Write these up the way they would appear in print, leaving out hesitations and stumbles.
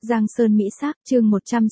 Giang Sơn Mỹ Sắc, chương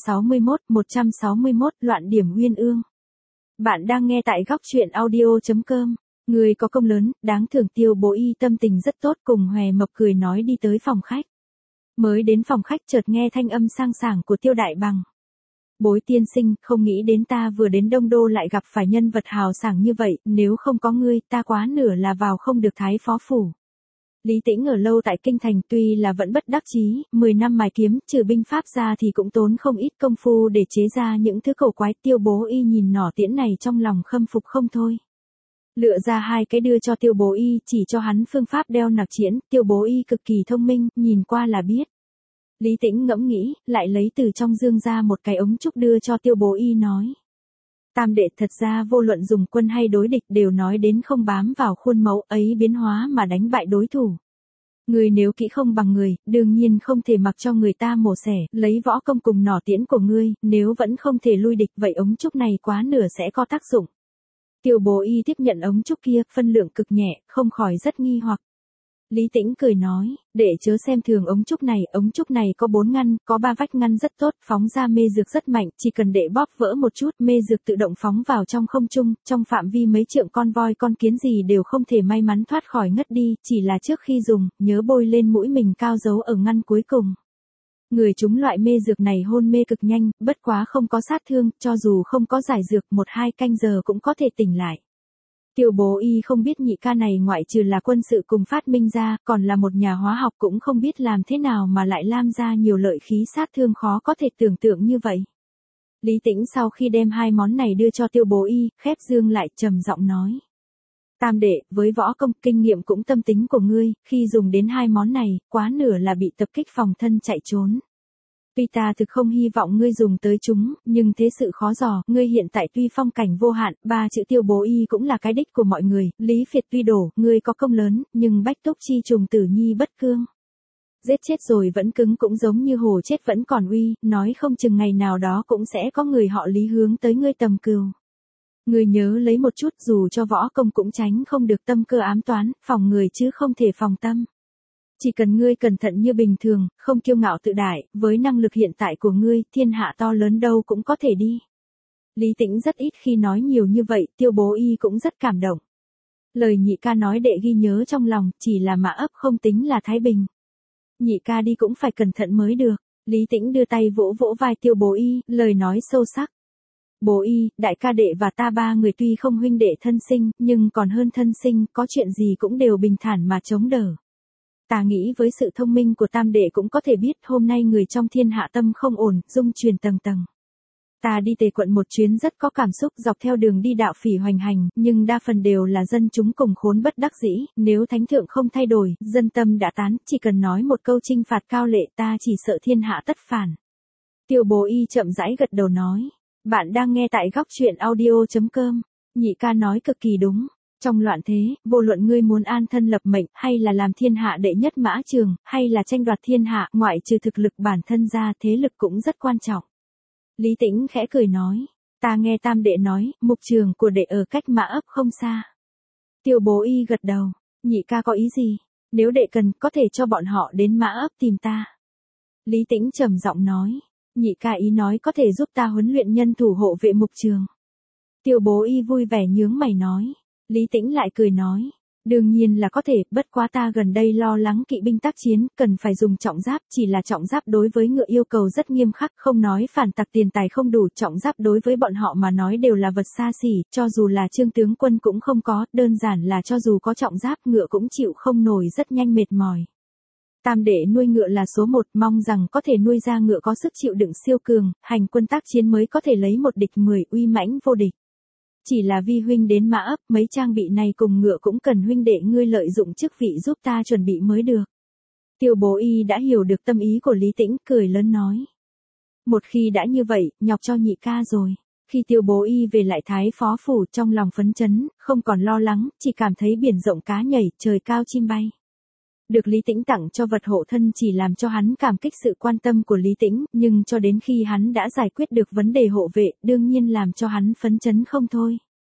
161, loạn điểm uyên ương. Bạn đang nghe tại góc truyện audio.com. Người có công lớn, đáng thưởng. Tiêu Bố Y tâm tình rất tốt, cùng Hòe Mộc cười nói đi tới phòng khách. Mới đến phòng khách chợt nghe thanh âm sang sảng của Tiêu Đại Bằng. Bối tiên sinh, không nghĩ đến ta vừa đến Đông Đô lại gặp phải nhân vật hào sảng như vậy, nếu không có ngươi, ta quá nửa là vào không được Thái Phó Phủ. Lý Tĩnh ở lâu tại Kinh Thành tuy là vẫn bất đắc chí, 10 năm mài kiếm, trừ binh pháp ra thì cũng tốn không ít công phu để chế ra những thứ cổ quái. Tiêu Bố Y nhìn nỏ tiễn này trong lòng khâm phục không thôi. Lựa ra 2 cái đưa cho Tiêu Bố Y, chỉ cho hắn phương pháp đeo nặc tiễn. Tiêu Bố Y cực kỳ thông minh, nhìn qua là biết. Lý Tĩnh ngẫm nghĩ, lại lấy từ trong dương ra một cái ống trúc đưa cho Tiêu Bố Y nói. Tam đệ, thật ra vô luận dùng quân hay đối địch đều nói đến không bám vào khuôn mẫu ấy biến hóa mà đánh bại đối thủ. Người nếu kỹ không bằng người, đương nhiên không thể mặc cho người ta mổ xẻ, lấy võ công cùng nỏ tiễn của ngươi, nếu vẫn không thể lui địch vậy ống trúc này quá nửa sẽ có tác dụng. Tiêu Bố Y tiếp nhận ống trúc kia, phân lượng cực nhẹ, không khỏi rất nghi hoặc. Lý Tĩnh cười nói, để chớ xem thường ống trúc này có 4 ngăn, có 3 vách ngăn rất tốt, phóng ra mê dược rất mạnh, chỉ cần để bóp vỡ một chút, mê dược tự động phóng vào trong không trung, trong phạm vi mấy trượng con voi con kiến gì đều không thể may mắn thoát khỏi ngất đi, chỉ là trước khi dùng, nhớ bôi lên mũi mình cao dấu ở ngăn cuối cùng. Người trúng loại mê dược này hôn mê cực nhanh, bất quá không có sát thương, cho dù không có giải dược 1-2 canh giờ cũng có thể tỉnh lại. Tiêu Bố Y không biết nhị ca này ngoại trừ là quân sự cùng phát minh ra, còn là một nhà hóa học, cũng không biết làm thế nào mà lại lam ra nhiều lợi khí sát thương khó có thể tưởng tượng như vậy. Lý Tĩnh sau khi đem 2 món này đưa cho Tiêu Bố Y, khép dương lại trầm giọng nói. Tam đệ, với võ công, kinh nghiệm cũng tâm tính của ngươi, khi dùng đến 2 món này, quá nửa là bị tập kích phòng thân chạy trốn. Tuy ta thực không hy vọng ngươi dùng tới chúng, nhưng thế sự khó dò, ngươi hiện tại tuy phong cảnh vô hạn, 3 chữ Tiêu Bố Y cũng là cái đích của mọi người, Lý Phiệt tuy đổ, ngươi có công lớn, nhưng bách túc chi trùng tử nhi bất cương. Giết chết rồi vẫn cứng cũng giống như hổ chết vẫn còn uy, nói không chừng ngày nào đó cũng sẽ có người họ Lý hướng tới ngươi tầm cừu. Ngươi nhớ lấy một chút, dù cho võ công cũng tránh không được tâm cơ ám toán, phòng người chứ không thể phòng tâm. Chỉ cần ngươi cẩn thận như bình thường, không kiêu ngạo tự đại, với năng lực hiện tại của ngươi, thiên hạ to lớn đâu cũng có thể đi. Lý Tĩnh rất ít khi nói nhiều như vậy, Tiêu Bố Y cũng rất cảm động. Lời nhị ca nói đệ ghi nhớ trong lòng, chỉ là Mã Ấp không tính là Thái Bình. Nhị ca đi cũng phải cẩn thận mới được. Lý Tĩnh đưa tay vỗ vỗ vai Tiêu Bố Y, lời nói sâu sắc. Bố Y, đại ca đệ và ta 3 người tuy không huynh đệ thân sinh, nhưng còn hơn thân sinh, có chuyện gì cũng đều bình thản mà chống đỡ. Ta nghĩ với sự thông minh của tam đệ cũng có thể biết hôm nay người trong thiên hạ tâm không ổn, dung truyền tầng tầng. Ta đi Tề quận một chuyến rất có cảm xúc, dọc theo đường đi đạo phỉ hoành hành, nhưng đa phần đều là dân chúng cùng khốn bất đắc dĩ, nếu thánh thượng không thay đổi, dân tâm đã tán, chỉ cần nói một câu chinh phạt cao lệ ta chỉ sợ thiên hạ tất phản. Tiêu Bố Y chậm rãi gật đầu nói, bạn đang nghe tại góc truyện audio.com, nhị ca nói cực kỳ đúng. Trong loạn thế, vô luận ngươi muốn an thân lập mệnh, hay là làm thiên hạ đệ nhất mã trường, hay là tranh đoạt thiên hạ, ngoại trừ thực lực bản thân ra, thế lực cũng rất quan trọng. Lý Tĩnh khẽ cười nói, ta nghe tam đệ nói, mục trường của đệ ở cách Mã Ấp không xa. Tiêu Bố Y gật đầu, nhị ca có ý gì? Nếu đệ cần, có thể cho bọn họ đến Mã Ấp tìm ta. Lý Tĩnh trầm giọng nói, nhị ca ý nói có thể giúp ta huấn luyện nhân thủ hộ vệ mục trường. Tiêu Bố Y vui vẻ nhướng mày nói. Lý Tĩnh lại cười nói, đương nhiên là có thể, bất quá ta gần đây lo lắng kỵ binh tác chiến, cần phải dùng trọng giáp, chỉ là trọng giáp đối với ngựa yêu cầu rất nghiêm khắc, không nói phản tặc tiền tài không đủ, trọng giáp đối với bọn họ mà nói đều là vật xa xỉ, cho dù là Trương tướng quân cũng không có, đơn giản là cho dù có trọng giáp ngựa cũng chịu không nổi, rất nhanh mệt mỏi. Tam đệ nuôi ngựa là số 1, mong rằng có thể nuôi ra ngựa có sức chịu đựng siêu cường, hành quân tác chiến mới có thể lấy một địch 10, uy mãnh vô địch. Chỉ là vi huynh đến Mã Ấp, mấy trang bị này cùng ngựa cũng cần huynh đệ ngươi lợi dụng chức vị giúp ta chuẩn bị mới được. Tiêu Bố Y đã hiểu được tâm ý của Lý Tĩnh, cười lớn nói. Một khi đã như vậy, nhọc cho nhị ca rồi. Khi Tiêu Bố Y về lại Thái Phó Phủ, trong lòng phấn chấn, không còn lo lắng, chỉ cảm thấy biển rộng cá nhảy, trời cao chim bay. Được Lý Tĩnh tặng cho vật hộ thân chỉ làm cho hắn cảm kích sự quan tâm của Lý Tĩnh, nhưng cho đến khi hắn đã giải quyết được vấn đề hộ vệ, đương nhiên làm cho hắn phấn chấn không thôi.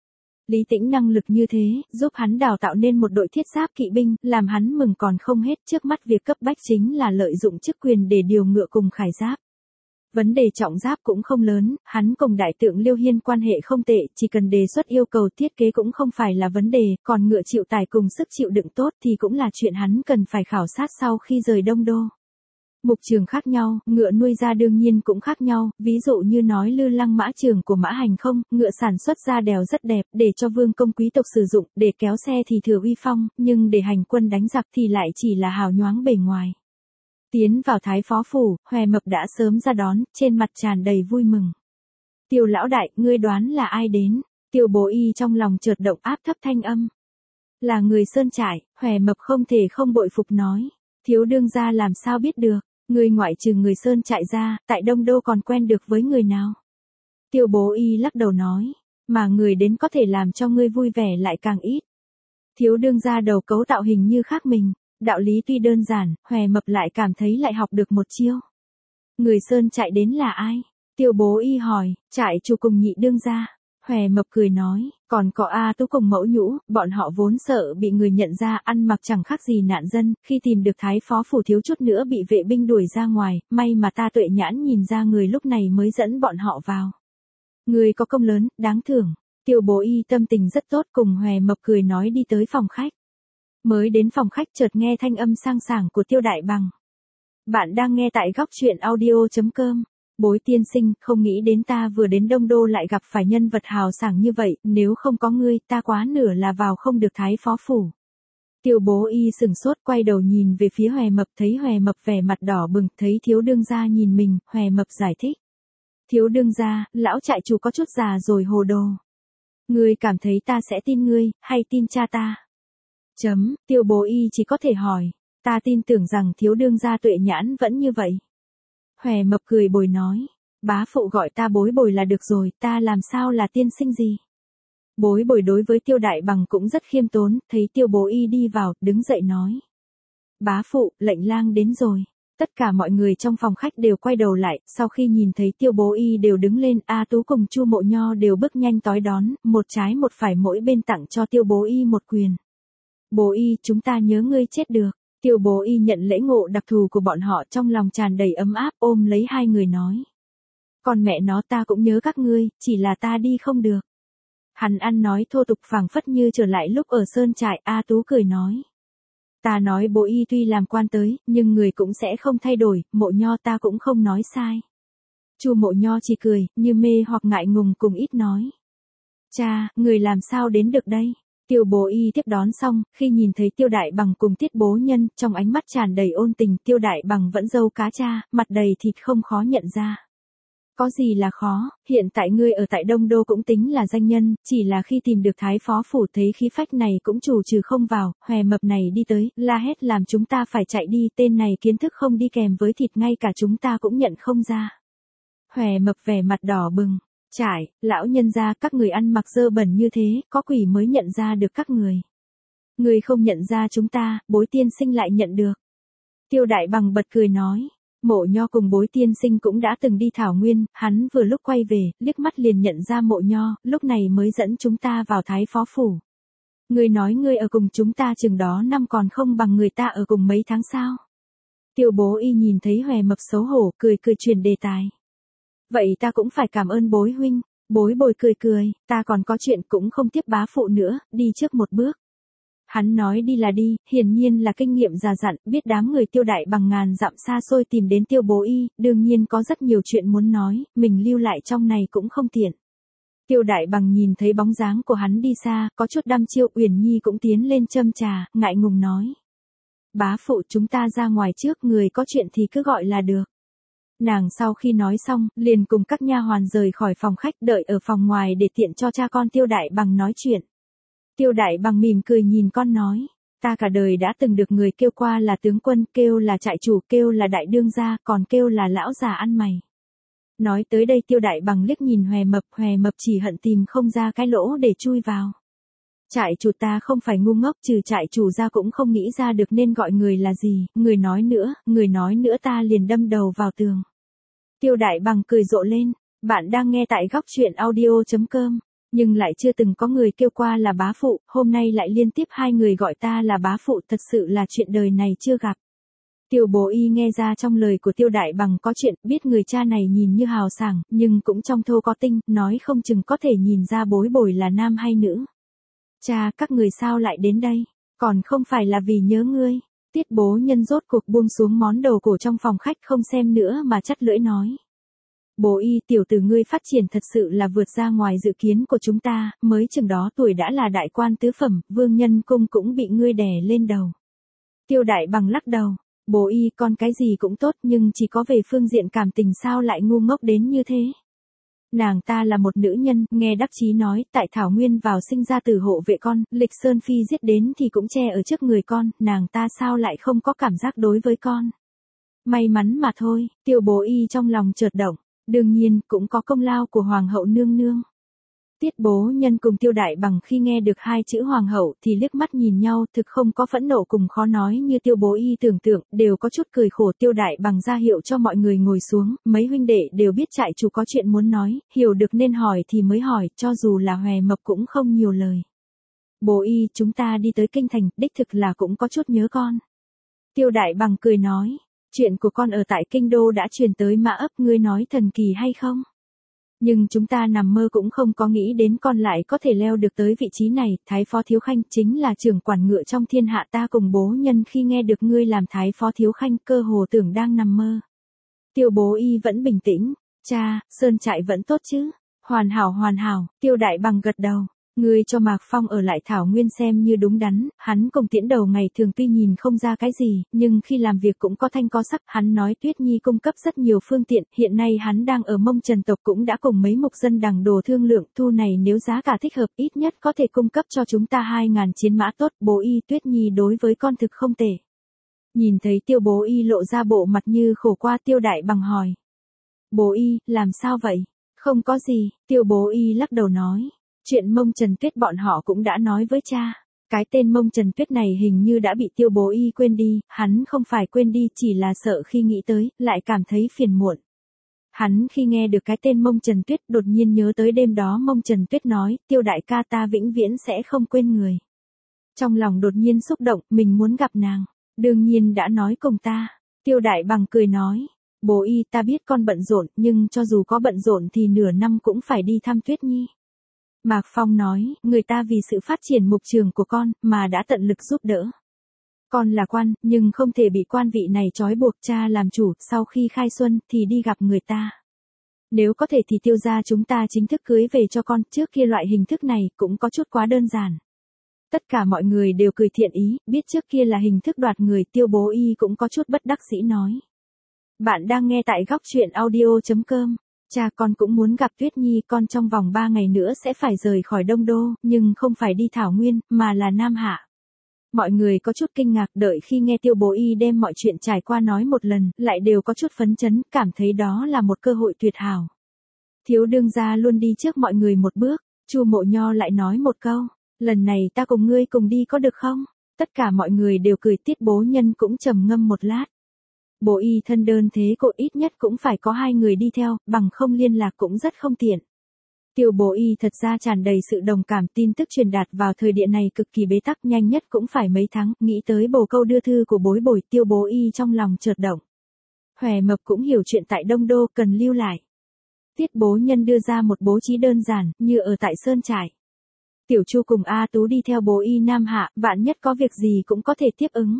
Lý Tĩnh năng lực như thế, giúp hắn đào tạo nên một đội thiết giáp kỵ binh, làm hắn mừng còn không hết. Trước mắt việc cấp bách chính là lợi dụng chức quyền để điều ngựa cùng khải giáp. Vấn đề trọng giáp cũng không lớn, hắn cùng đại tượng Liêu Hiên quan hệ không tệ, chỉ cần đề xuất yêu cầu thiết kế cũng không phải là vấn đề, còn ngựa chịu tải cùng sức chịu đựng tốt thì cũng là chuyện hắn cần phải khảo sát sau khi rời Đông Đô. Mục trường khác nhau, ngựa nuôi ra đương nhiên cũng khác nhau, ví dụ như nói Lư Lăng mã trường của Mã Hành không, ngựa sản xuất ra đèo rất đẹp, để cho vương công quý tộc sử dụng, để kéo xe thì thừa uy phong, nhưng để hành quân đánh giặc thì lại chỉ là hào nhoáng bề ngoài. Tiến vào Thái Phó Phủ, Hòe Mập đã sớm ra đón, trên mặt tràn đầy vui mừng. Tiêu lão đại, ngươi đoán là ai đến? Tiêu Bố Y trong lòng chợt động, áp thấp thanh âm. Là người Sơn Trại. Hòe Mập không thể không bội phục nói. Thiếu đương gia làm sao biết được, ngươi ngoại trừ người Sơn Trại ra, tại Đông Đô còn quen được với người nào? Tiêu Bố Y lắc đầu nói, mà người đến có thể làm cho ngươi vui vẻ lại càng ít. Thiếu đương gia đầu cấu tạo hình như khác mình. Đạo lý tuy đơn giản, Hòe Mập lại cảm thấy lại học được một chiêu. Người Sơn Trại đến là ai? Tiêu Bố Y hỏi. Trại chủ cùng nhị đương gia. Hòe Mập cười nói, còn có A Tú cùng Mẫu Nhũ, bọn họ vốn sợ bị người nhận ra, ăn mặc chẳng khác gì nạn dân, khi tìm được Thái Phó Phủ thiếu chút nữa bị vệ binh đuổi ra ngoài, may mà ta tuệ nhãn nhìn ra người lúc này mới dẫn bọn họ vào. Người có công lớn, đáng thưởng. Tiêu Bố Y tâm tình rất tốt, cùng Hòe Mập cười nói đi tới phòng khách. Mới đến phòng khách chợt nghe thanh âm sang sảng của Tiêu Đại Bằng. Bạn đang nghe tại góc truyện audio.com. Bối tiên sinh, không nghĩ đến ta vừa đến Đông Đô lại gặp phải nhân vật hào sảng như vậy, nếu không có ngươi, ta quá nửa là vào không được Thái Phó Phủ. Tiêu Bố Y sừng sốt, quay đầu nhìn về phía Hòe Mập, thấy Hòe Mập vẻ mặt đỏ bừng, thấy thiếu đương gia nhìn mình, Hòe Mập giải thích. Thiếu đương gia, lão trại chủ có chút già rồi hồ đồ. Ngươi cảm thấy ta sẽ tin ngươi, hay tin cha ta? Tiêu Bố Y chỉ có thể hỏi, ta tin tưởng rằng thiếu đương gia tuệ nhãn vẫn như vậy. Hòe Mập cười bồi nói, bá phụ gọi ta bối bồi là được rồi, ta làm sao là tiên sinh gì. Bối bồi đối với Tiêu Đại Bằng cũng rất khiêm tốn, thấy Tiêu Bố Y đi vào, đứng dậy nói. Bá phụ, lệnh lang đến rồi. Tất cả mọi người trong phòng khách đều quay đầu lại, sau khi nhìn thấy Tiêu Bố Y đều đứng lên, A Tú cùng Chu Mộ Nho đều bước nhanh tới đón, một trái một phải mỗi bên tặng cho Tiêu Bố Y một quyền. Bố Y, chúng ta nhớ ngươi chết được. Tiêu Bố Y nhận lễ ngộ đặc thù của bọn họ, trong lòng tràn đầy ấm áp, ôm lấy hai người nói. Còn mẹ nó, ta cũng nhớ các ngươi, chỉ là ta đi không được. Hắn ăn nói thô tục phảng phất như trở lại lúc ở Sơn Trại. A Tú cười nói. Ta nói Bố Y tuy làm quan tới, nhưng người cũng sẽ không thay đổi, Mộ Nho ta cũng không nói sai. Chu Mộ Nho chỉ cười, như mê hoặc ngại ngùng cùng ít nói. Cha, người làm sao đến được đây? Tiêu Bố Y tiếp đón xong, khi nhìn thấy Tiêu Đại Bằng cùng Tiết Bố Nhân, trong ánh mắt tràn đầy ôn tình, Tiêu Đại Bằng vẫn râu cá cha, mặt đầy thịt không khó nhận ra. Có gì là khó, hiện tại ngươi ở tại Đông Đô cũng tính là danh nhân, chỉ là khi tìm được Thái Phó Phủ thấy khí phách này cũng chủ trừ không vào, Hòe Mập này đi tới, la hét làm chúng ta phải chạy đi, tên này kiến thức không đi kèm với thịt ngay cả chúng ta cũng nhận không ra. Hòe Mập vẻ mặt đỏ bừng. Trải, lão nhân gia, các người ăn mặc dơ bẩn như thế, có quỷ mới nhận ra được các người. Người không nhận ra chúng ta, Bối tiên sinh lại nhận được. Tiêu Đại Bằng bật cười nói, Mộ Nho cùng Bối tiên sinh cũng đã từng đi Thảo Nguyên, hắn vừa lúc quay về, liếc mắt liền nhận ra Mộ Nho, lúc này mới dẫn chúng ta vào Thái Phó Phủ. Người nói ngươi ở cùng chúng ta chừng đó năm còn không bằng người ta ở cùng mấy tháng sao? Tiêu Bố Y nhìn thấy Hòe Mập xấu hổ, cười chuyển đề tài. Vậy ta cũng phải cảm ơn Bối huynh. Bối bồi cười, ta còn có chuyện cũng không tiếp bá phụ nữa, đi trước một bước. Hắn nói đi là đi, hiển nhiên là kinh nghiệm già dặn, biết đám người Tiêu Đại Bằng ngàn dặm xa xôi tìm đến Tiêu Bố Y, đương nhiên có rất nhiều chuyện muốn nói, mình lưu lại trong này cũng không tiện. Tiêu Đại Bằng nhìn thấy bóng dáng của hắn đi xa, có chút đăm chiêu. Uyển Nhi cũng tiến lên châm trà, ngại ngùng nói. Bá phụ, chúng ta ra ngoài trước, người có chuyện thì cứ gọi là được. Nàng sau khi nói xong, liền cùng các nha hoàn rời khỏi phòng khách, đợi ở phòng ngoài để tiện cho cha con Tiêu Đại Bằng nói chuyện. Tiêu Đại Bằng mỉm cười nhìn con nói, ta cả đời đã từng được người kêu qua là tướng quân, kêu là trại chủ, kêu là đại đương gia, còn kêu là lão già ăn mày. Nói tới đây Tiêu Đại Bằng liếc nhìn Hòe Mập chỉ hận tìm không ra cái lỗ để chui vào. Trại chủ ta không phải ngu ngốc, trừ trại chủ ra cũng không nghĩ ra được nên gọi người là gì, người nói nữa ta liền đâm đầu vào tường. Tiêu Đại Bằng cười rộ lên, bạn đang nghe tại góc truyện audio.com. Nhưng lại chưa từng có người kêu qua là bá phụ, hôm nay lại liên tiếp hai người gọi ta là bá phụ, thật sự là chuyện đời này chưa gặp. Tiêu Bố Y nghe ra trong lời của Tiêu Đại Bằng có chuyện, biết người cha này nhìn như hào sảng, nhưng cũng trong thô có tinh, nói không chừng có thể nhìn ra Bối Bồi là nam hay nữ. Cha, các người sao lại đến đây? Còn không phải là vì nhớ ngươi. Tiết Bố Nhân rốt cuộc buông xuống món đầu cổ trong phòng khách không xem nữa mà chắt lưỡi nói. Bố Y, tiểu tử ngươi phát triển thật sự là vượt ra ngoài dự kiến của chúng ta, mới chừng đó tuổi đã là đại quan tứ phẩm, vương nhân cung cũng bị ngươi đè lên đầu. Tiêu Đại Bằng lắc đầu. Bố Y, con cái gì cũng tốt nhưng chỉ có về phương diện cảm tình sao lại ngu ngốc đến như thế. Nàng ta là một nữ nhân, nghe đắc chí nói, tại Thảo Nguyên vào sinh ra tử hộ vệ con, Lịch Sơn Phi giết đến thì cũng che ở trước người con, nàng ta sao lại không có cảm giác đối với con. May mắn mà thôi, Tiêu Bố Y trong lòng chợt động, đương nhiên cũng có công lao của Hoàng hậu nương nương. Tiết Bố Nhân cùng Tiêu Đại Bằng khi nghe được hai chữ Hoàng hậu thì liếc mắt nhìn nhau, thực không có phẫn nộ cùng khó nói như Tiêu Bố Y tưởng tượng, đều có chút cười khổ. Tiêu Đại Bằng ra hiệu cho mọi người ngồi xuống, mấy huynh đệ đều biết trại chủ có chuyện muốn nói, hiểu được nên hỏi thì mới hỏi, cho dù là Hòe Mập cũng không nhiều lời. Bố Y, chúng ta đi tới kinh thành, đích thực là cũng có chút nhớ con. Tiêu Đại Bằng cười nói, chuyện của con ở tại kinh đô đã truyền tới Mã Ấp, ngươi nói thần kỳ hay không? Nhưng chúng ta nằm mơ cũng không có nghĩ đến con lại có thể leo được tới vị trí này, Thái Phó Thiếu Khanh chính là trưởng quản ngựa trong thiên hạ, ta cùng Bố Nhân khi nghe được ngươi làm Thái Phó Thiếu Khanh cơ hồ tưởng đang nằm mơ. Tiêu Bố Y vẫn bình tĩnh, cha, sơn trại vẫn tốt chứ, hoàn hảo, Tiêu Đại Bằng gật đầu. Ngươi cho Mạc Phong ở lại Thảo Nguyên xem như đúng đắn, hắn cùng Tiễn Đầu ngày thường tuy nhìn không ra cái gì, nhưng khi làm việc cũng có thanh có sắc, hắn nói Tuyết Nhi cung cấp rất nhiều phương tiện, hiện nay hắn đang ở Mông Trần tộc cũng đã cùng mấy mục dân đằng đồ thương lượng, thu này nếu giá cả thích hợp ít nhất có thể cung cấp cho chúng ta 2.000 chiến mã tốt, Bố Y, Tuyết Nhi đối với con thực không tệ. Nhìn thấy Tiêu Bố Y lộ ra bộ mặt như khổ qua, Tiêu Đại Bằng hỏi. Bố Y, làm sao vậy? Không có gì, Tiêu Bố Y lắc đầu nói. Chuyện Mông Trần Tuyết bọn họ cũng đã nói với cha. Cái tên Mông Trần Tuyết này hình như đã bị Tiêu Bố Y quên đi, hắn không phải quên đi chỉ là sợ khi nghĩ tới, lại cảm thấy phiền muộn. Hắn khi nghe được cái tên Mông Trần Tuyết đột nhiên nhớ tới đêm đó Mông Trần Tuyết nói, Tiêu đại ca ta vĩnh viễn sẽ không quên người. Trong lòng đột nhiên xúc động, mình muốn gặp nàng. Đương nhiên đã nói cùng ta. Tiêu Đại Bằng cười nói, Bố Y, ta biết con bận rộn, nhưng cho dù có bận rộn thì nửa năm cũng phải đi thăm Tuyết Nhi. Mạc Phong nói, người ta vì sự phát triển mục trường của con, mà đã tận lực giúp đỡ. Con là quan, nhưng không thể bị quan vị này trói buộc, cha làm chủ, sau khi khai xuân, thì đi gặp người ta. Nếu có thể thì Tiêu gia chúng ta chính thức cưới về cho con, trước kia loại hình thức này, cũng có chút quá đơn giản. Tất cả mọi người đều cười thiện ý, biết trước kia là hình thức đoạt người, Tiêu Bố Y cũng có chút bất đắc dĩ nói. Bạn đang nghe tại góc truyện audio.com. Cha, con cũng muốn gặp Tuyết Nhi, con trong vòng 3 ngày nữa sẽ phải rời khỏi Đông Đô, nhưng không phải đi Thảo Nguyên, mà là Nam Hạ. Mọi người có chút kinh ngạc, đợi khi nghe Tiêu Bố Y đem mọi chuyện trải qua nói một lần, lại đều có chút phấn chấn, cảm thấy đó là một cơ hội tuyệt hảo. Thiếu đương gia luôn đi trước mọi người một bước, Chu Mộ Nho lại nói một câu, lần này ta cùng ngươi cùng đi có được không? Tất cả mọi người đều cười, Tiết Bố Nhân cũng trầm ngâm một lát. Bố Y thân đơn thế cô ít nhất cũng phải có 2 người đi theo, bằng không liên lạc cũng rất không tiện. Tiêu Bố Y thật ra tràn đầy sự đồng cảm, tin tức truyền đạt vào thời điểm này cực kỳ bế tắc, nhanh nhất cũng phải mấy tháng, nghĩ tới bồ câu đưa thư của Bối Bồi, Tiêu Bố Y trong lòng chợt động. Hòe Mập cũng hiểu chuyện tại Đông Đô cần lưu lại. Tiết Bố Nhân đưa ra một bố trí đơn giản, như ở tại Sơn Trại. Tiểu Chu cùng A Tú đi theo Bố Y Nam Hạ, vạn nhất có việc gì cũng có thể tiếp ứng.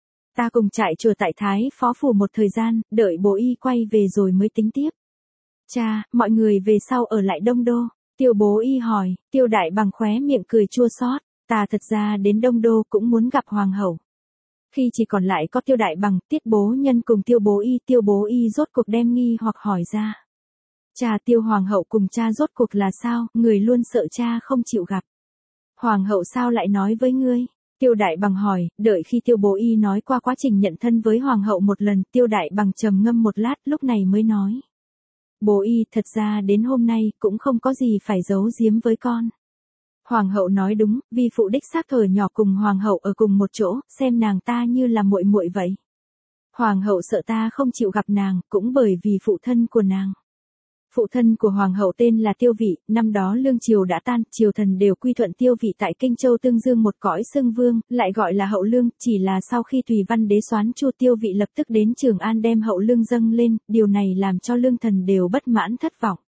Ta cùng trại chùa tại Thái Phó Phủ một thời gian, đợi Bố Y quay về rồi mới tính tiếp. Cha, mọi người về sau ở lại Đông Đô. Tiêu Bố Y hỏi, Tiêu Đại Bằng khóe miệng cười chua xót. Ta thật ra đến Đông Đô cũng muốn gặp Hoàng hậu. Khi chỉ còn lại có Tiêu Đại Bằng, Tiết Bố Nhân cùng Tiêu Bố Y rốt cuộc đem nghi hoặc hỏi ra. Cha, Tiêu Hoàng hậu cùng cha rốt cuộc là sao, người luôn sợ cha không chịu gặp. Hoàng hậu sao lại nói với ngươi? Tiêu Đại Bằng hỏi, đợi khi Tiêu Bố Y nói qua quá trình nhận thân với Hoàng hậu một lần, Tiêu Đại Bằng trầm ngâm một lát, lúc này mới nói. Bố Y, thật ra đến hôm nay, cũng không có gì phải giấu giếm với con. Hoàng hậu nói đúng, vi phụ đích xác thời nhỏ cùng Hoàng hậu ở cùng một chỗ, xem nàng ta như là muội muội vậy. Hoàng hậu sợ ta không chịu gặp nàng, cũng bởi vì phụ thân của nàng. Phụ thân của hoàng hậu tên là Tiêu Vị, năm đó lương triều đã tan, triều thần đều quy thuận Tiêu Vị tại Kinh Châu tương dương một cõi xưng vương, lại gọi là hậu lương, chỉ là sau khi Tùy Văn đế soán Chu Tiêu Vị lập tức đến Trường An đem hậu lương dâng lên, điều này làm cho lương thần đều bất mãn thất vọng.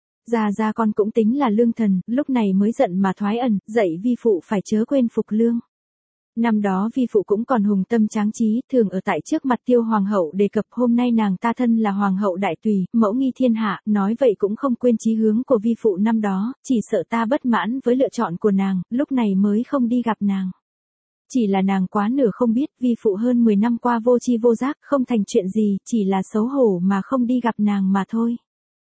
Gia con cũng tính là lương thần, lúc này mới giận mà thoái ẩn, dạy vi phụ phải chớ quên phục lương. Năm đó vi phụ cũng còn hùng tâm tráng trí, thường ở tại trước mặt Tiêu hoàng hậu đề cập hôm nay nàng ta thân là hoàng hậu đại tùy, mẫu nghi thiên hạ, nói vậy cũng không quên chí hướng của vi phụ năm đó, chỉ sợ ta bất mãn với lựa chọn của nàng, lúc này mới không đi gặp nàng. Chỉ là nàng quá nửa không biết, vi phụ hơn 10 năm qua vô tri vô giác, không thành chuyện gì, chỉ là xấu hổ mà không đi gặp nàng mà thôi.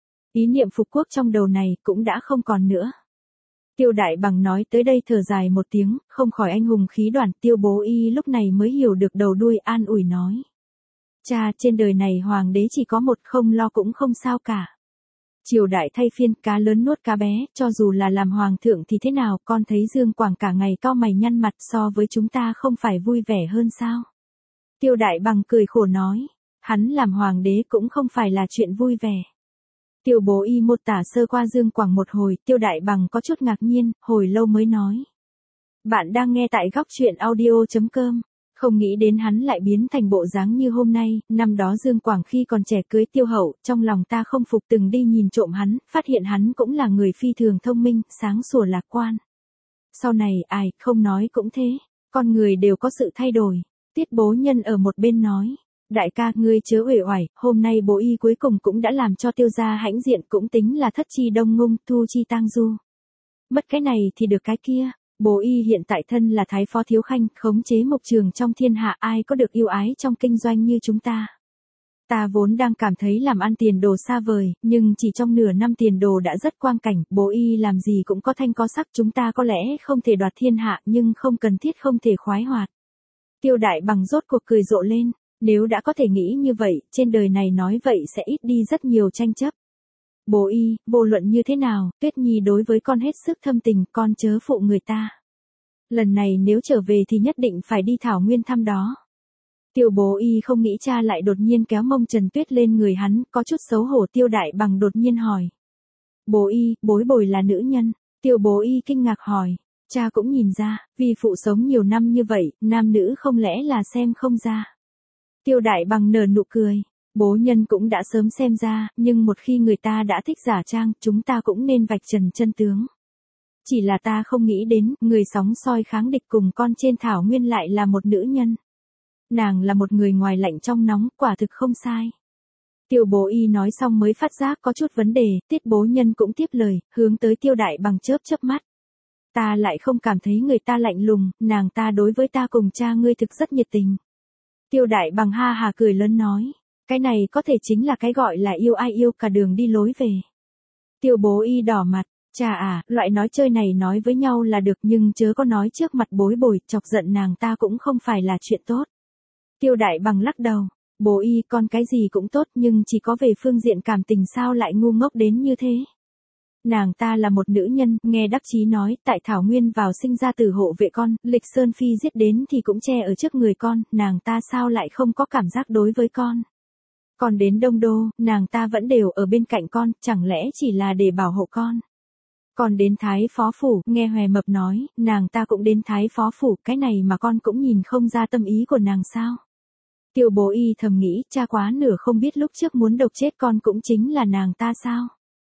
Ý niệm phục quốc trong đầu này cũng đã không còn nữa. Tiêu Đại Bằng nói tới đây thở dài một tiếng, không khỏi anh hùng khí đoàn. Tiêu Bố Y lúc này mới hiểu được đầu đuôi, an ủi nói. Cha, trên đời này hoàng đế chỉ có một, không lo cũng không sao cả. Triều đại thay phiên, cá lớn nuốt cá bé, cho dù là làm hoàng thượng thì thế nào, con thấy Dương Quảng cả ngày cau mày nhăn mặt, so với chúng ta không phải vui vẻ hơn sao? Tiêu Đại Bằng cười khổ nói, hắn làm hoàng đế cũng không phải là chuyện vui vẻ. Tiêu Bố Y mô tả sơ qua Dương Quảng một hồi, Tiêu Đại Bằng có chút ngạc nhiên, hồi lâu mới nói. Bạn đang nghe tại góc truyện audio.com. Không nghĩ đến hắn lại biến thành bộ dáng như hôm nay, năm đó Dương Quảng khi còn trẻ cưới Tiêu Hậu, trong lòng ta không phục, từng đi nhìn trộm hắn, phát hiện hắn cũng là người phi thường thông minh, sáng sủa lạc quan. Sau này ai, không nói cũng thế, con người đều có sự thay đổi. Tiết Bố Nhân ở một bên nói. Đại ca, ngươi chớ uể oải, hôm nay Bố Y cuối cùng cũng đã làm cho Tiêu gia hãnh diện, cũng tính là thất chi đông ngung, thu chi tang du. Mất cái này thì được cái kia, Bố Y hiện tại thân là Thái Phó Thiếu Khanh, khống chế mục trường trong thiên hạ, ai có được yêu ái trong kinh doanh như chúng ta. Ta vốn đang cảm thấy làm ăn tiền đồ xa vời, nhưng chỉ trong nửa năm tiền đồ đã rất quang cảnh, Bố Y làm gì cũng có thanh có sắc, chúng ta có lẽ không thể đoạt thiên hạ nhưng không cần thiết không thể khoái hoạt. Tiêu Đại Bằng rốt cuộc cười rộ lên. Nếu đã có thể nghĩ như vậy, trên đời này nói vậy sẽ ít đi rất nhiều tranh chấp. Bố Y, vô luận như thế nào, Tuyết Nhi đối với con hết sức thâm tình, con chớ phụ người ta. Lần này nếu trở về thì nhất định phải đi Thảo Nguyên thăm đó. Tiêu Bố Y không nghĩ cha lại đột nhiên kéo mông Trần Tuyết lên người hắn, có chút xấu hổ. Tiêu Đại Bằng đột nhiên hỏi. Bố Y, Bối Bồi là nữ nhân. Tiêu Bố Y kinh ngạc hỏi. Cha cũng nhìn ra, vì phụ sống nhiều năm như vậy, nam nữ không lẽ là xem không ra. Tiêu Đại Bằng nở nụ cười, Bố Nhân cũng đã sớm xem ra, nhưng một khi người ta đã thích giả trang, chúng ta cũng nên vạch trần chân tướng. Chỉ là ta không nghĩ đến, người sóng soi kháng địch cùng con trên thảo nguyên lại là một nữ nhân. Nàng là một người ngoài lạnh trong nóng, quả thực không sai. Tiêu Bố Y nói xong mới phát giác có chút vấn đề, Tiết Bố Nhân cũng tiếp lời, hướng tới Tiêu Đại Bằng chớp chớp mắt. Ta lại không cảm thấy người ta lạnh lùng, nàng ta đối với ta cùng cha ngươi thực rất nhiệt tình. Tiêu Đại Bằng ha hà cười lớn nói, cái này có thể chính là cái gọi là yêu ai yêu cả đường đi lối về. Tiêu Bố Y đỏ mặt, cha à, loại nói chơi này nói với nhau là được nhưng chớ có nói trước mặt Bối Bồi, chọc giận nàng ta cũng không phải là chuyện tốt. Tiêu Đại Bằng lắc đầu, Bố Y con cái gì cũng tốt nhưng chỉ có về phương diện cảm tình sao lại ngu ngốc đến như thế. Nàng ta là một nữ nhân, nghe đắc chí nói, tại Thảo Nguyên vào sinh ra tử hộ vệ con, Lịch Sơn Phi giết đến thì cũng che ở trước người con, nàng ta sao lại không có cảm giác đối với con. Còn đến Đông Đô, nàng ta vẫn đều ở bên cạnh con, chẳng lẽ chỉ là để bảo hộ con. Còn đến Thái Phó Phủ, nghe Hòe Mập nói, nàng ta cũng đến Thái Phó Phủ, cái này mà con cũng nhìn không ra tâm ý của nàng sao. Tiêu Bố Y thầm nghĩ, cha quá nửa không biết lúc trước muốn độc chết con cũng chính là nàng ta sao.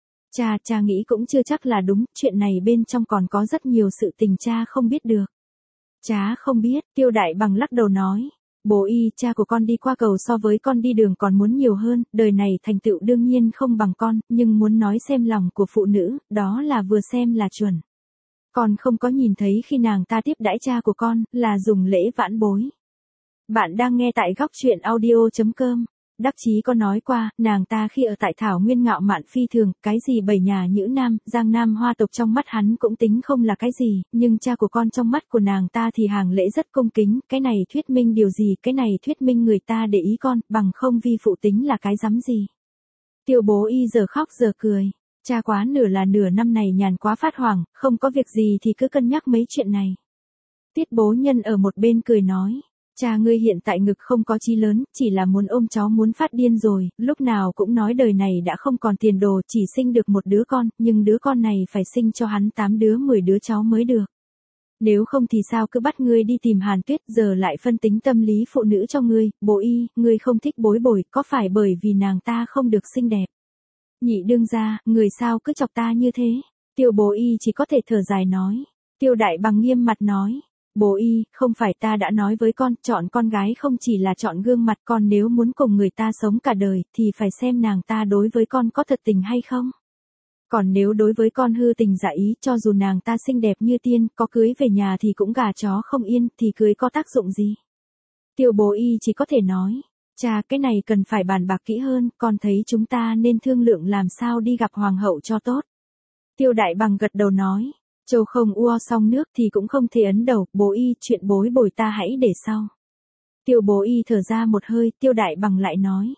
Cha nghĩ cũng chưa chắc là đúng, chuyện này bên trong còn có rất nhiều sự tình cha không biết được. Cha không biết, Tiêu Đại Bằng lắc đầu nói. Bố Y, cha của con đi qua cầu so với con đi đường còn muốn nhiều hơn, đời này thành tựu đương nhiên không bằng con, nhưng muốn nói xem lòng của phụ nữ, đó là vừa xem là chuẩn. Con không có nhìn thấy khi nàng ta tiếp đãi cha của con, là dùng lễ vãn bối. Bạn đang nghe tại góc truyện audio.com. Đắc Chí có nói qua, nàng ta khi ở tại Thảo Nguyên ngạo mạn phi thường, cái gì bảy nhà Nhữ Nam, Giang Nam Hoa tộc trong mắt hắn cũng tính không là cái gì, nhưng cha của con trong mắt của nàng ta thì hàng lễ rất cung kính, cái này thuyết minh điều gì, cái này thuyết minh người ta để ý con, bằng không vi phụ tính là cái rắm gì. Tiêu Bố Y giờ khóc giờ cười, cha quá nửa là nửa năm này nhàn quá phát hoảng, không có việc gì thì cứ cân nhắc mấy chuyện này. Tiết Bố Nhân ở một bên cười nói. Cha ngươi hiện tại ngực không có chí lớn, chỉ là muốn ôm cháu muốn phát điên rồi, lúc nào cũng nói đời này đã không còn tiền đồ, chỉ sinh được một đứa con, nhưng đứa con này phải sinh cho hắn 8 đứa 10 đứa cháu mới được. Nếu không thì sao cứ bắt ngươi đi tìm Hàn Tuyết, giờ lại phân tính tâm lý phụ nữ cho ngươi, Bố Y, ngươi không thích Bối Bồi, có phải bởi vì nàng ta không được xinh đẹp? Nhị đương gia, người sao cứ chọc ta như thế? Tiêu Bố Y chỉ có thể thở dài nói. Tiêu Đại Bằng nghiêm mặt nói. Bố Y, không phải ta đã nói với con, chọn con gái không chỉ là chọn gương mặt, con nếu muốn cùng người ta sống cả đời, thì phải xem nàng ta đối với con có thật tình hay không. Còn nếu đối với con hư tình giả ý, cho dù nàng ta xinh đẹp như tiên, có cưới về nhà thì cũng gà chó không yên, thì cưới có tác dụng gì? Tiêu Bố Y chỉ có thể nói. Cha, cái này cần phải bàn bạc kỹ hơn, con thấy chúng ta nên thương lượng làm sao đi gặp hoàng hậu cho tốt. Tiêu Đại Bằng gật đầu nói. Châu không ua xong nước thì cũng không thể ấn đầu, Bố Y, chuyện Bối Bồi ta hãy để sau. Tiêu Bố Y thở ra một hơi, Tiêu Đại Bằng lại nói.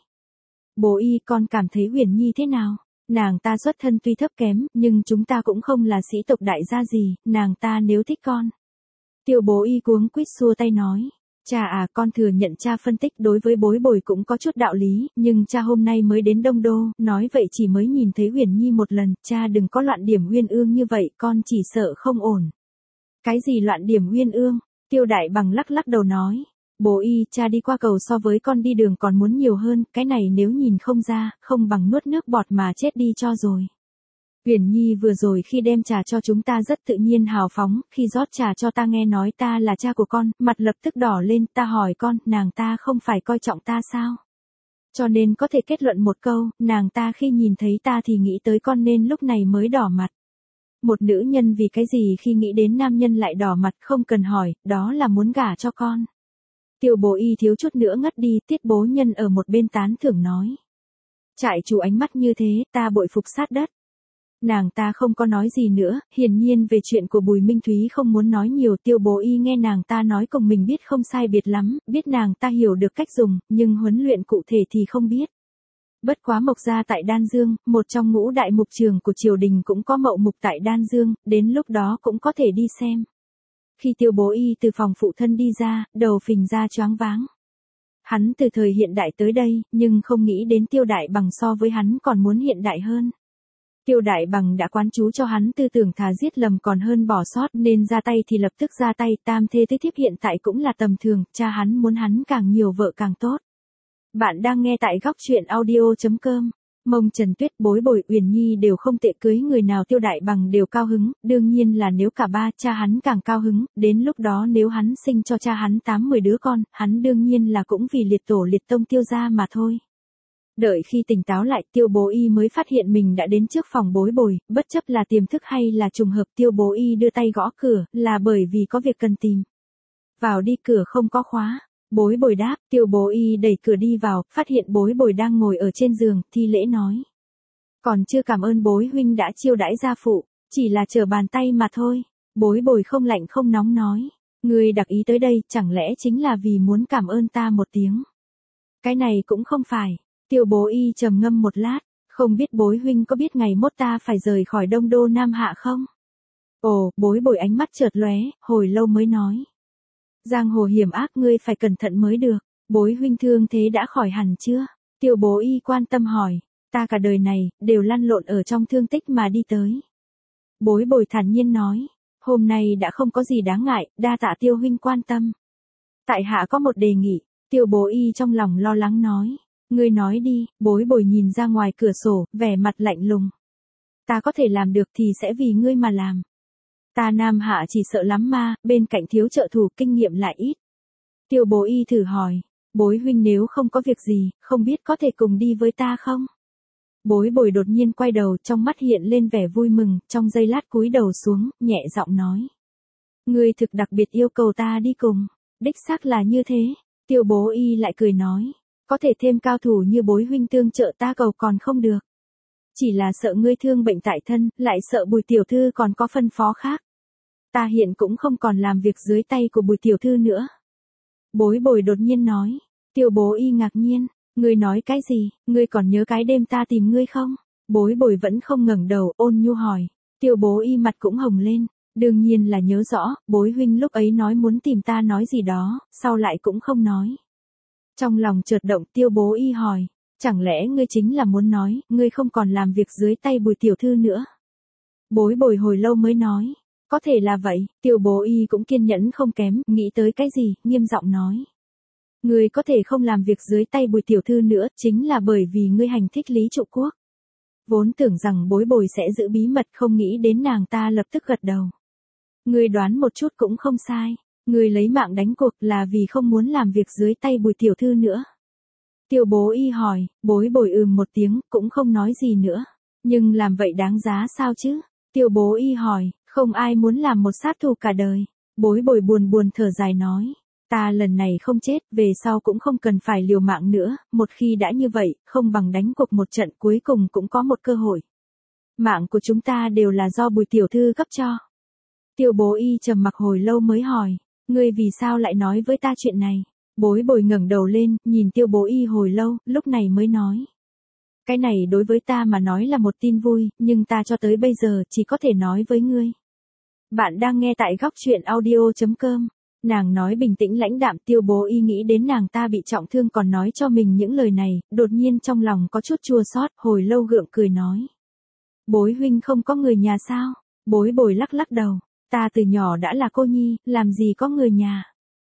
Bố Y, con cảm thấy Huyền Nhi thế nào? Nàng ta xuất thân tuy thấp kém, nhưng chúng ta cũng không là sĩ tộc đại gia gì, nàng ta nếu thích con. Tiêu Bố Y cuống quýt xua tay nói. Cha à, con thừa nhận cha phân tích đối với Bối Bồi cũng có chút đạo lý, nhưng cha hôm nay mới đến Đông Đô, nói vậy chỉ mới nhìn thấy Huyền Nhi một lần, cha đừng có loạn điểm uyên ương như vậy, con chỉ sợ không ổn. Cái gì loạn điểm uyên ương? Tiêu Đại Bằng lắc lắc đầu nói. Bố Y, cha đi qua cầu so với con đi đường còn muốn nhiều hơn, cái này nếu nhìn không ra, không bằng nuốt nước bọt mà chết đi cho rồi. Huyền Nhi vừa rồi khi đem trà cho chúng ta rất tự nhiên hào phóng, khi rót trà cho ta nghe nói ta là cha của con, mặt lập tức đỏ lên, ta hỏi con, nàng ta không phải coi trọng ta sao? Cho nên có thể kết luận một câu, nàng ta khi nhìn thấy ta thì nghĩ tới con nên lúc này mới đỏ mặt. Một nữ nhân vì cái gì khi nghĩ đến nam nhân lại đỏ mặt không cần hỏi, đó là muốn gả cho con. Tiêu Bố Y thiếu chút nữa ngất đi, Tiết Bố Nhân ở một bên tán thưởng nói. Trại chủ ánh mắt như thế, ta bội phục sát đất. Nàng ta không có nói gì nữa, hiển nhiên về chuyện của Bùi Minh Thúy không muốn nói nhiều. Tiêu Bố Y nghe nàng ta nói cùng mình biết không sai biệt lắm, biết nàng ta hiểu được cách dùng, nhưng huấn luyện cụ thể thì không biết. Bất quá Mộc gia tại Đan Dương, một trong ngũ đại mục trường của triều đình cũng có mậu mục tại Đan Dương, đến lúc đó cũng có thể đi xem. Khi Tiêu Bố Y từ phòng phụ thân đi ra, đầu phình ra choáng váng. Hắn từ thời hiện đại tới đây, nhưng không nghĩ đến Tiêu Đại Bằng so với hắn còn muốn hiện đại hơn. Tiêu Đại Bằng đã quán chú cho hắn tư tưởng thà giết lầm còn hơn bỏ sót, nên ra tay thì lập tức ra tay. Tam thê tứ thiếp hiện tại cũng là tầm thường, cha hắn muốn hắn càng nhiều vợ càng tốt. Bạn đang nghe tại góc truyện audio.com. Mông Trần Tuyết, Bối Bồi, Uyển Nhi đều không tệ, cưới người nào Tiêu Đại Bằng đều cao hứng, đương nhiên là nếu cả ba, cha hắn càng cao hứng, đến lúc đó nếu hắn sinh cho cha hắn 8-10 đứa con, hắn đương nhiên là cũng vì liệt tổ liệt tông Tiêu gia mà thôi. Đợi khi tỉnh táo lại, Tiêu Bố Y mới phát hiện mình đã đến trước phòng Bối Bồi, bất chấp là tiềm thức hay là trùng hợp, Tiêu Bố Y đưa tay gõ cửa, là bởi vì có việc cần tìm. Vào đi, cửa không có khóa. Bối Bồi đáp, Tiêu Bố Y đẩy cửa đi vào, phát hiện Bối Bồi đang ngồi ở trên giường, thi lễ nói. Còn chưa cảm ơn Bối huynh đã chiêu đãi gia phụ, chỉ là trở bàn tay mà thôi. Bối Bồi không lạnh không nóng nói. Ngươi đặc ý tới đây, chẳng lẽ chính là vì muốn cảm ơn ta một tiếng? Cái này cũng không phải. Tiêu Bố Y trầm ngâm một lát, không biết Bối huynh có biết ngày mốt ta phải rời khỏi Đông Đô Nam Hạ không? Ồ, Bối Bồi ánh mắt chợt lóe, hồi lâu mới nói. Giang hồ hiểm ác, ngươi phải cẩn thận mới được. Bối huynh thương thế đã khỏi hẳn chưa? Tiêu Bố Y quan tâm hỏi. Ta cả đời này, đều lăn lộn ở trong thương tích mà đi tới. Bối Bồi thản nhiên nói. Hôm nay đã không có gì đáng ngại, đa tạ Tiêu huynh quan tâm. Tại hạ có một đề nghị. Tiêu Bố Y trong lòng lo lắng nói. Ngươi nói đi. Bối Bồi nhìn ra ngoài cửa sổ, vẻ mặt lạnh lùng. Ta có thể làm được thì sẽ vì ngươi mà làm. Ta Nam Hạ chỉ sợ lắm ma, bên cạnh thiếu trợ thủ, kinh nghiệm lại ít. Tiêu Bố Y thử hỏi. Bối huynh nếu không có việc gì, không biết có thể cùng đi với ta không? Bối Bồi đột nhiên quay đầu, trong mắt hiện lên vẻ vui mừng, trong giây lát cúi đầu xuống, nhẹ giọng nói. Ngươi thực đặc biệt yêu cầu ta đi cùng. Đích xác là như thế. Tiêu Bố Y lại cười nói. Có thể thêm cao thủ như Bối huynh tương trợ ta cầu còn không được. Chỉ là sợ ngươi thương bệnh tại thân, lại sợ Bùi tiểu thư còn có phân phó khác. Ta hiện cũng không còn làm việc dưới tay của Bùi tiểu thư nữa. Bối Bồi đột nhiên nói. Tiêu Bố Y ngạc nhiên. Ngươi nói cái gì, ngươi còn nhớ cái đêm ta tìm ngươi không? Bối Bồi vẫn không ngẩng đầu, ôn nhu hỏi. Tiêu Bố Y mặt cũng hồng lên. Đương nhiên là nhớ rõ, bối huynh lúc ấy nói muốn tìm ta nói gì đó, sau lại cũng không nói. Trong lòng chợt động, Tiêu Bố Y hỏi, chẳng lẽ ngươi chính là muốn nói, ngươi không còn làm việc dưới tay Bùi tiểu thư nữa? Bối bồi hồi lâu mới nói, có thể là vậy. Tiêu Bố Y cũng kiên nhẫn không kém, nghĩ tới cái gì, nghiêm giọng nói. Ngươi có thể không làm việc dưới tay Bùi tiểu thư nữa, chính là bởi vì ngươi hành thích Lý Trụ Quốc. Vốn tưởng rằng bối bồi sẽ giữ bí mật, không nghĩ đến nàng ta lập tức gật đầu. Ngươi đoán một chút cũng không sai. Ngươi lấy mạng đánh cuộc là vì không muốn làm việc dưới tay Bùi tiểu thư nữa. Tiêu Bố Y hỏi, bối bồi một tiếng, cũng không nói gì nữa. Nhưng làm vậy đáng giá sao chứ? Tiêu Bố Y hỏi, không ai muốn làm một sát thủ cả đời. Bối bồi buồn buồn thở dài nói, ta lần này không chết, về sau cũng không cần phải liều mạng nữa, một khi đã như vậy, không bằng đánh cuộc một trận, cuối cùng cũng có một cơ hội. Mạng của chúng ta đều là do Bùi tiểu thư cấp cho. Tiêu Bố Y trầm mặc hồi lâu mới hỏi, ngươi vì sao lại nói với ta chuyện này? Bối bồi ngẩng đầu lên, nhìn Tiêu Bố Y hồi lâu, lúc này mới nói. Cái này đối với ta mà nói là một tin vui, nhưng ta cho tới bây giờ chỉ có thể nói với ngươi. Bạn đang nghe tại góc truyện audio.com. Nàng nói bình tĩnh lãnh đạm. Tiêu Bố Y nghĩ đến nàng ta bị trọng thương còn nói cho mình những lời này, đột nhiên trong lòng có chút chua xót, hồi lâu gượng cười nói. Bối huynh không có người nhà sao? Bối bồi lắc lắc đầu. Ta từ nhỏ đã là cô nhi, làm gì có người nhà.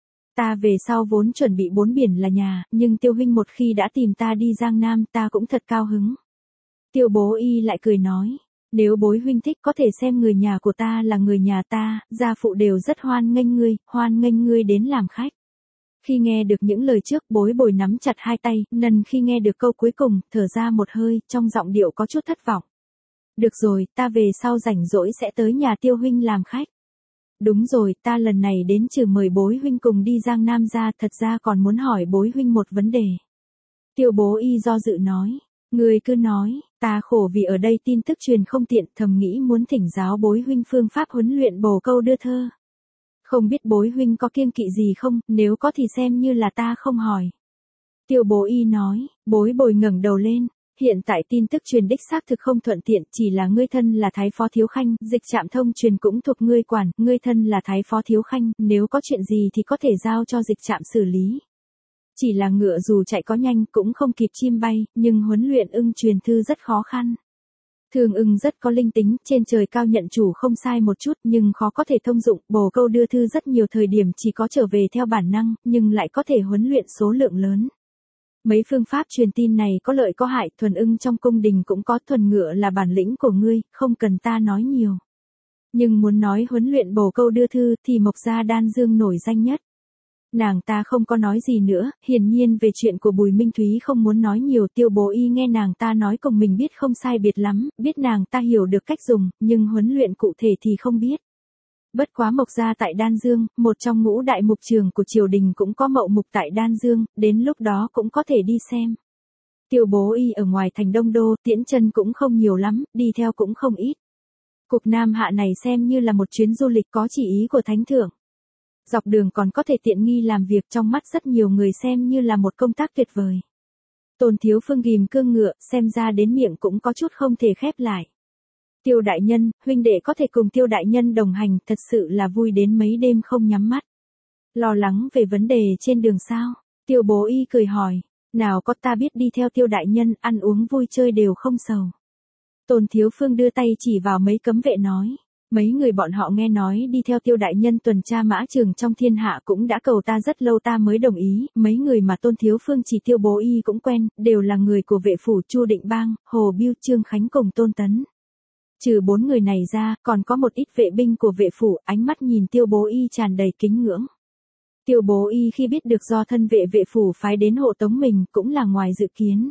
Ta về sau vốn chuẩn bị 4 biển là nhà, nhưng Tiêu huynh một khi đã tìm ta đi Giang Nam ta cũng thật cao hứng. Tiêu Bố Y lại cười nói, nếu bối huynh thích có thể xem người nhà của ta là người nhà ta, gia phụ đều rất hoan nghênh ngươi đến làm khách. Khi nghe được những lời trước, bối bồi nắm chặt hai tay, nần khi nghe được câu cuối cùng, thở ra một hơi, trong giọng điệu có chút thất vọng. Được rồi, ta về sau rảnh rỗi sẽ tới nhà Tiêu huynh làm khách. Đúng rồi, ta lần này đến trừ mời bối huynh cùng đi Giang Nam ra, thật ra còn muốn hỏi bối huynh một vấn đề. Tiêu Bố Y do dự nói, ngươi cứ nói, ta khổ vì ở đây tin tức truyền không tiện, thầm nghĩ muốn thỉnh giáo bối huynh phương pháp huấn luyện bồ câu đưa thơ. Không biết bối huynh có kiêng kỵ gì không, nếu có thì xem như là ta không hỏi. Tiêu Bố Y nói, bối bồi ngẩng đầu lên. Hiện tại tin tức truyền đích xác thực không thuận tiện, chỉ là ngươi thân là Thái Phó Thiếu Khanh, dịch trạm thông truyền cũng thuộc ngươi quản, ngươi thân là Thái Phó Thiếu Khanh, nếu có chuyện gì thì có thể giao cho dịch trạm xử lý. Chỉ là ngựa dù chạy có nhanh cũng không kịp chim bay, nhưng huấn luyện ưng truyền thư rất khó khăn. Thường ưng rất có linh tính, trên trời cao nhận chủ không sai một chút nhưng khó có thể thông dụng, bồ câu đưa thư rất nhiều thời điểm chỉ có trở về theo bản năng, nhưng lại có thể huấn luyện số lượng lớn. Mấy phương pháp truyền tin này có lợi có hại, thuần ưng trong cung đình cũng có, thuần ngựa là bản lĩnh của ngươi, không cần ta nói nhiều. Nhưng muốn nói huấn luyện bồ câu đưa thư thì Mộc Gia Đan Dương nổi danh nhất. Nàng ta không có nói gì nữa, hiển nhiên về chuyện của Bùi Minh Thúy không muốn nói nhiều. Tiêu Bố Y nghe nàng ta nói cùng mình biết không sai biệt lắm, biết nàng ta hiểu được cách dùng, nhưng huấn luyện cụ thể thì không biết. Bất quá Mộc Gia tại Đan Dương, một trong ngũ đại mục trường của triều đình cũng có mậu mục tại Đan Dương, đến lúc đó cũng có thể đi xem. Tiêu Bố Y ở ngoài thành Đông Đô, tiễn chân cũng không nhiều lắm, đi theo cũng không ít. Cục Nam Hạ này xem như là một chuyến du lịch có chỉ ý của Thánh Thượng. Dọc đường còn có thể tiện nghi làm việc, trong mắt rất nhiều người xem như là một công tác tuyệt vời. Tôn Thiếu Phương ghim cương ngựa, xem ra đến miệng cũng có chút không thể khép lại. Tiêu đại nhân, huynh đệ có thể cùng Tiêu đại nhân đồng hành, thật sự là vui đến mấy đêm không nhắm mắt. Lo lắng về vấn đề trên đường sao? Tiêu Bố Y cười hỏi, nào có, ta biết đi theo Tiêu đại nhân, ăn uống vui chơi đều không sầu. Tôn Thiếu Phương đưa tay chỉ vào mấy cấm vệ nói, mấy người bọn họ nghe nói đi theo Tiêu đại nhân tuần tra mã trường trong thiên hạ cũng đã cầu ta rất lâu ta mới đồng ý, mấy người mà Tôn Thiếu Phương chỉ Tiêu Bố Y cũng quen, đều là người của vệ phủ Chu Định Bang, Hồ Bưu, Trương Khánh cùng Tôn Tấn. Trừ 4 người này ra, còn có một ít vệ binh của vệ phủ, ánh mắt nhìn Tiêu Bố Y tràn đầy kính ngưỡng. Tiêu Bố Y khi biết được do thân vệ vệ phủ phái đến hộ tống mình, cũng là ngoài dự kiến.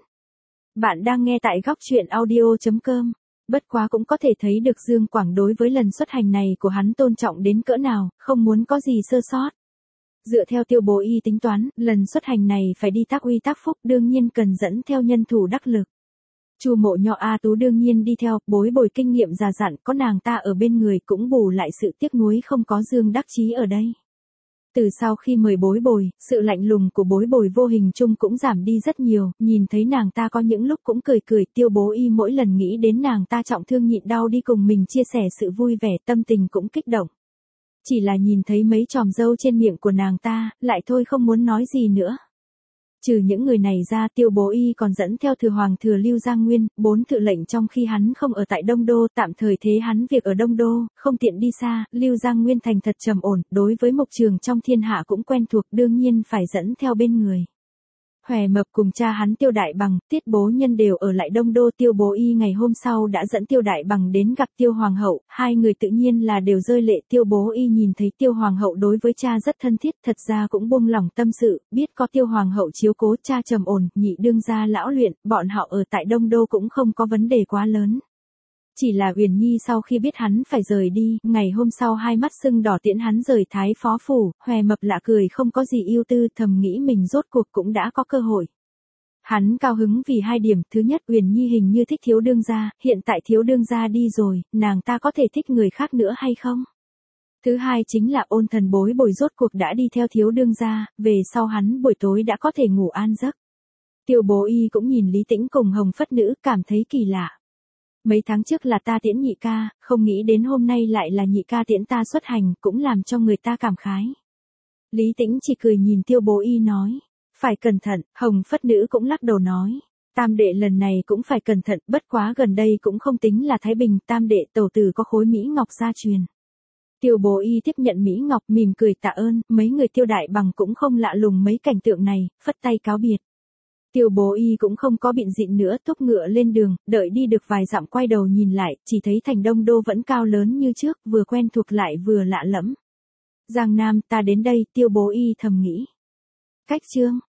Bạn đang nghe tại góc truyện audio.com. Bất quá cũng có thể thấy được Dương Quảng đối với lần xuất hành này của hắn tôn trọng đến cỡ nào, không muốn có gì sơ sót. Dựa theo Tiêu Bố Y tính toán, lần xuất hành này phải đi tác uy tác phúc, đương nhiên cần dẫn theo nhân thủ đắc lực. Chu Mộ Nho A Tú đương nhiên đi theo, bối bồi kinh nghiệm già dặn, có nàng ta ở bên người cũng bù lại sự tiếc nuối không có Dương Đắc Chí ở đây. Từ sau khi mời Bối Bồi, sự lạnh lùng của Bối Bồi vô hình chung cũng giảm đi rất nhiều, nhìn thấy nàng ta có những lúc cũng cười cười, Tiêu Bố Y mỗi lần nghĩ đến nàng ta trọng thương nhịn đau đi cùng mình chia sẻ sự vui vẻ, tâm tình cũng kích động. Chỉ là nhìn thấy mấy chòm râu trên miệng của nàng ta, lại thôi không muốn nói gì nữa. Trừ những người này ra, Tiêu Bố Y còn dẫn theo thừa hoàng thừa Lưu Giang Nguyên, 4 thự lệnh trong khi hắn không ở tại Đông Đô, tạm thời thế hắn việc ở Đông Đô, không tiện đi xa, Lưu Giang Nguyên thành thật trầm ổn, đối với mục trường trong thiên hạ cũng quen thuộc, đương nhiên phải dẫn theo bên người. Hòe Mập cùng cha hắn Tiêu Đại Bằng, Tiết Bố Nhân đều ở lại Đông Đô. Tiêu Bố Y ngày hôm sau đã dẫn Tiêu Đại Bằng đến gặp Tiêu Hoàng hậu, hai người tự nhiên là đều rơi lệ. Tiêu Bố Y nhìn thấy Tiêu Hoàng hậu đối với cha rất thân thiết, thật ra cũng buông lòng tâm sự, biết có Tiêu Hoàng hậu chiếu cố, cha trầm ổn, nhị đương gia lão luyện, bọn họ ở tại Đông Đô cũng không có vấn đề quá lớn. Chỉ là Uyển Nhi sau khi biết hắn phải rời đi, ngày hôm sau hai mắt sưng đỏ tiễn hắn rời Thái Phó phủ, Hòe Mập lạ cười không có gì ưu tư, thầm nghĩ mình rốt cuộc cũng đã có cơ hội. Hắn cao hứng vì hai điểm, thứ nhất Uyển Nhi hình như thích thiếu đương gia, hiện tại thiếu đương gia đi rồi, nàng ta có thể thích người khác nữa hay không? Thứ hai chính là Ôn Thần Bối Bồi rốt cuộc đã đi theo thiếu đương gia, về sau hắn buổi tối đã có thể ngủ an giấc. Tiêu Bố Y cũng nhìn Lý Tĩnh cùng Hồng Phất Nữ, cảm thấy kỳ lạ. Mấy tháng trước là ta tiễn nhị ca, không nghĩ đến hôm nay lại là nhị ca tiễn ta xuất hành, cũng làm cho người ta cảm khái. Lý Tĩnh chỉ cười nhìn Tiêu Bố Y nói, phải cẩn thận, Hồng Phất Nữ cũng lắc đầu nói, tam đệ lần này cũng phải cẩn thận, bất quá gần đây cũng không tính là Thái Bình, tam đệ tẩu tử có khối Mỹ Ngọc gia truyền. Tiêu Bố Y tiếp nhận Mỹ Ngọc mỉm cười tạ ơn, mấy người Tiêu Đại Bằng cũng không lạ lùng mấy cảnh tượng này, phất tay cáo biệt. Tiêu Bố Y cũng không có biện dịn nữa, thúc ngựa lên đường, đợi đi được vài dặm quay đầu nhìn lại, chỉ thấy thành Đông Đô vẫn cao lớn như trước, vừa quen thuộc lại vừa lạ lẫm. Giang Nam, ta đến đây, Tiêu Bố Y thầm nghĩ. Cách chương